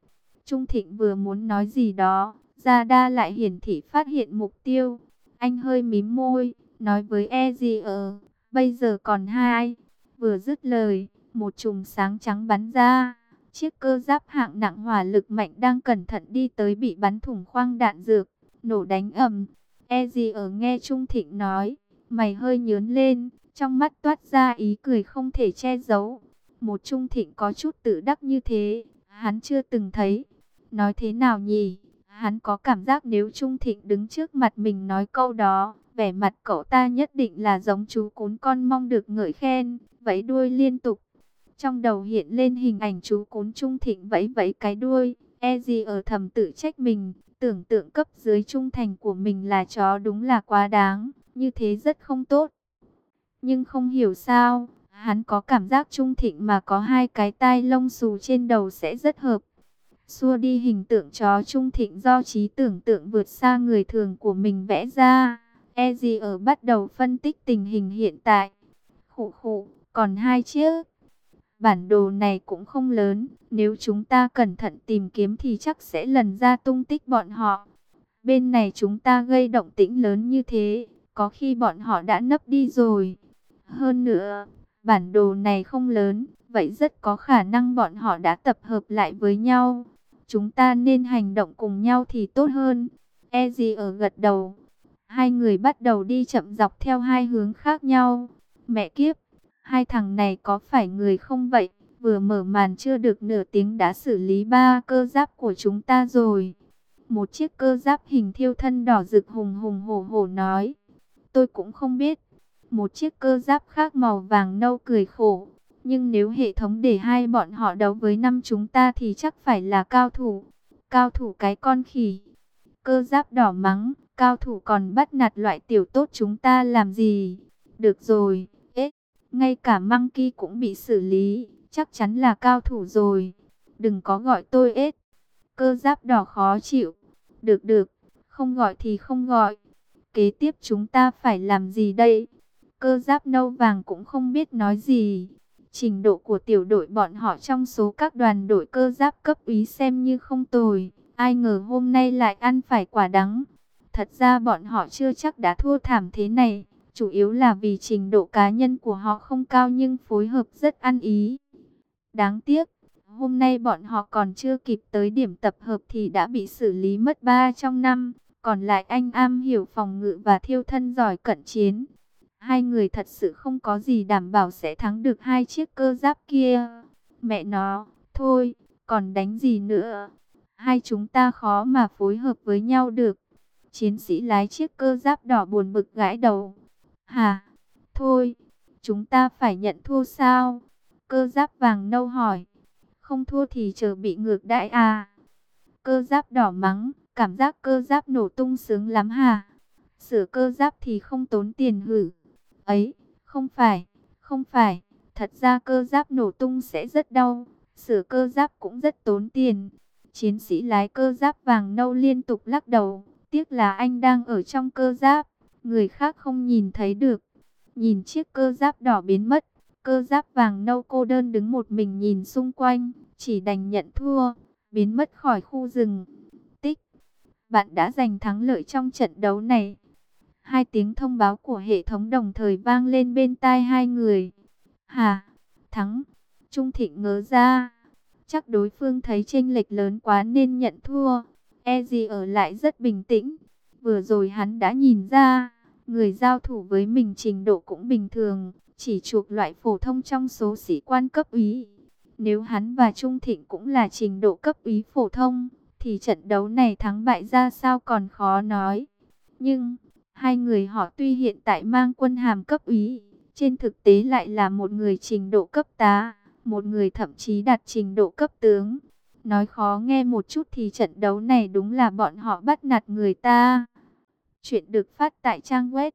Trung Thịnh vừa muốn nói gì đó, Gia Đa lại hiển thị phát hiện mục tiêu. Anh hơi mím môi, nói với Ezio, bây giờ còn hai. Vừa dứt lời, một chùm sáng trắng bắn ra. Chiếc cơ giáp hạng nặng hỏa lực mạnh đang cẩn thận đi tới bị bắn thủng khoang đạn dược, nổ đánh ầm. Ezio nghe Trung Thịnh nói, mày hơi nhướng lên, trong mắt toát ra ý cười không thể che giấu. Một Trung Thịnh có chút tự đắc như thế, hắn chưa từng thấy. Nói thế nào nhỉ? Hắn có cảm giác nếu Trung Thịnh đứng trước mặt mình nói câu đó, vẻ mặt cậu ta nhất định là giống chú cún con mong được ngợi khen, vẫy đuôi liên tục. Trong đầu hiện lên hình ảnh chú cún Trung Thịnh vẫy vẫy cái đuôi, Ezio thầm tự trách mình, tưởng tượng cấp dưới trung thành của mình là chó đúng là quá đáng, như thế rất không tốt. Nhưng không hiểu sao, hắn có cảm giác Trung Thịnh mà có hai cái tai lông xù trên đầu sẽ rất hợp. Xua đi hình tượng chó Trung Thịnh do trí tưởng tượng vượt xa người thường của mình vẽ ra, Ezio bắt đầu phân tích tình hình hiện tại. Khụ khụ, còn hai chiếc. Bản đồ này cũng không lớn, nếu chúng ta cẩn thận tìm kiếm thì chắc sẽ lần ra tung tích bọn họ. Bên này chúng ta gây động tĩnh lớn như thế, có khi bọn họ đã nấp đi rồi. Hơn nữa, bản đồ này không lớn, vậy rất có khả năng bọn họ đã tập hợp lại với nhau. Chúng ta nên hành động cùng nhau thì tốt hơn. Ezio gật đầu. Hai người bắt đầu đi chậm dọc theo hai hướng khác nhau. Mẹ kiếp, hai thằng này có phải người không vậy? Vừa mở màn chưa được nửa tiếng đã xử lý ba cơ giáp của chúng ta rồi. Một chiếc cơ giáp hình thiêu thân đỏ rực hùng hùng hổ hổ nói. Tôi cũng không biết. Một chiếc cơ giáp khác màu vàng nâu cười khổ. Nhưng nếu hệ thống để hai bọn họ đấu với năm chúng ta thì chắc phải là cao thủ. Cao thủ cái con khỉ. Cơ giáp đỏ mắng. Cao thủ còn bắt nạt loại tiểu tốt chúng ta làm gì? Được rồi. Ngay cả Monkey cũng bị xử lý. Chắc chắn là cao thủ rồi. Đừng có gọi tôi ếch. Cơ giáp đỏ khó chịu. Được được. Không gọi thì không gọi. Kế tiếp chúng ta phải làm gì đây? Cơ giáp nâu vàng cũng không biết nói gì. Trình độ của tiểu đội bọn họ trong số các đoàn đội cơ giáp cấp úy xem như không tồi. Ai ngờ hôm nay lại ăn phải quả đắng. Thật ra bọn họ chưa chắc đã thua thảm thế này. Chủ yếu là vì trình độ cá nhân của họ không cao nhưng phối hợp rất ăn ý. Đáng tiếc, hôm nay bọn họ còn chưa kịp tới điểm tập hợp thì đã bị xử lý mất 3 trong 5. Còn lại anh am hiểu phòng ngự và thiêu thân giỏi cận chiến. Hai người thật sự không có gì đảm bảo sẽ thắng được hai chiếc cơ giáp kia. Mẹ nó, thôi, còn đánh gì nữa. Hai chúng ta khó mà phối hợp với nhau được. Chiến sĩ lái chiếc cơ giáp đỏ buồn bực gãi đầu. Hả? Thôi, chúng ta phải nhận thua sao? Cơ giáp vàng nâu hỏi. Không thua thì chờ bị ngược đãi à? Cơ giáp đỏ mắng. Cảm giác cơ giáp nổ tung sướng lắm hả? Sửa cơ giáp thì không tốn tiền hử? Ấy, không phải, không phải. Thật ra cơ giáp nổ tung sẽ rất đau. Sửa cơ giáp cũng rất tốn tiền. Chiến sĩ lái cơ giáp vàng nâu liên tục lắc đầu. Tiếc là anh đang ở trong cơ giáp. Người khác không nhìn thấy được. Nhìn chiếc cơ giáp đỏ biến mất. Cơ giáp vàng nâu cô đơn đứng một mình nhìn xung quanh. Chỉ đành nhận thua. Biến mất khỏi khu rừng. Tích. Bạn đã giành thắng lợi trong trận đấu này. Hai tiếng thông báo của hệ thống đồng thời vang lên bên tai hai người. Hả? Thắng? Trung Thịnh ngớ ra. Chắc đối phương thấy chênh lệch lớn quá nên nhận thua. Ezzy ở lại rất bình tĩnh. Vừa rồi hắn đã nhìn ra, người giao thủ với mình trình độ cũng bình thường, chỉ thuộc loại phổ thông trong số sĩ quan cấp úy. Nếu hắn và Trung Thịnh cũng là trình độ cấp úy phổ thông, thì trận đấu này thắng bại ra sao còn khó nói. Nhưng hai người họ tuy hiện tại mang quân hàm cấp úy, trên thực tế lại là một người trình độ cấp tá, một người thậm chí đạt trình độ cấp tướng. Nói khó nghe một chút thì trận đấu này đúng là bọn họ bắt nạt người ta. Chuyện được phát tại trang web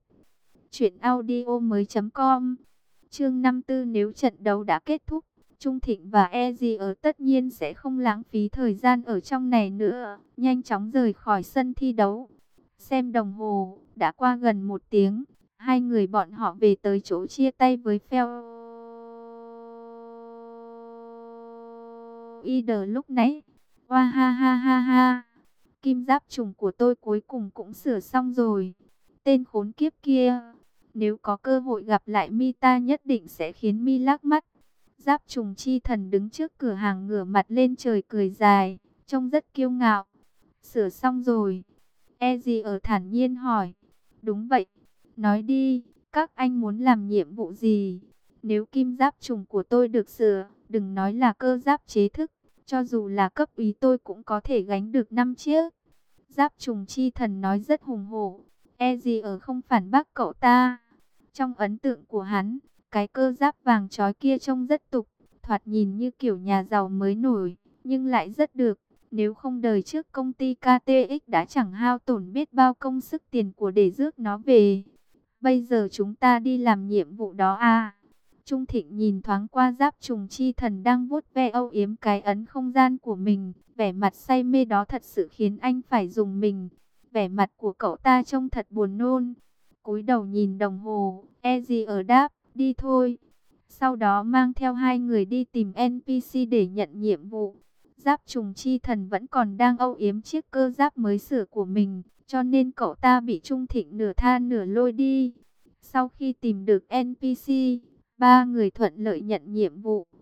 truyệnaudiomoi.com. Chương 54, nếu trận đấu đã kết thúc, Trung Thịnh và Ezzy tất nhiên sẽ không lãng phí thời gian ở trong này nữa, nhanh chóng rời khỏi sân thi đấu. Xem đồng hồ, đã qua gần 1 tiếng, hai người bọn họ về tới chỗ chia tay với Felder lúc nãy. Oa ha ha ha ha. Kim giáp trùng của tôi cuối cùng cũng sửa xong rồi. Tên khốn kiếp kia. Nếu có cơ hội gặp lại mi ta nhất định sẽ khiến mi lác mắt. Giáp trùng chi thần đứng trước cửa hàng ngửa mặt lên trời cười dài. Trông rất kiêu ngạo. Sửa xong rồi. E gì ở thản nhiên hỏi. Đúng vậy. Nói đi, các anh muốn làm nhiệm vụ gì? Nếu kim giáp trùng của tôi được sửa, đừng nói là cơ giáp chế thức. Cho dù là cấp úy tôi cũng có thể gánh được 5 chiếc. Giáp trùng chi thần nói rất hùng hổ. E gì ở không phản bác cậu ta. Trong ấn tượng của hắn, cái cơ giáp vàng chói kia trông rất tục. Thoạt nhìn như kiểu nhà giàu mới nổi, nhưng lại rất được. Nếu không đời trước công ty KTX đã chẳng hao tổn biết bao công sức tiền của để rước nó về. Bây giờ chúng ta đi làm nhiệm vụ đó à? Trung Thịnh nhìn thoáng qua giáp trùng chi thần đang vuốt ve âu yếm cái ấn không gian của mình. Vẻ mặt say mê đó thật sự khiến anh phải dùng mình. Vẻ mặt của cậu ta trông thật buồn nôn. Cúi đầu nhìn đồng hồ, e gì ở đáp, đi thôi. Sau đó mang theo hai người đi tìm NPC để nhận nhiệm vụ. Giáp trùng chi thần vẫn còn đang âu yếm chiếc cơ giáp mới sửa của mình, cho nên cậu ta bị Trung Thịnh nửa tha nửa lôi đi. Sau khi tìm được NPC, ba người thuận lợi nhận nhiệm vụ.